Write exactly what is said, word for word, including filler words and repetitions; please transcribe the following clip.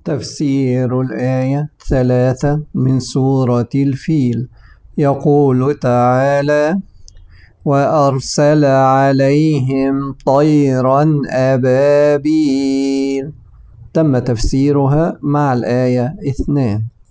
تفسير الآية ثلاثة من سورة الفيل. يقول تعالى: وأرسل عليهم طيرا أبابيل. تم تفسيرها مع الآية اثنان.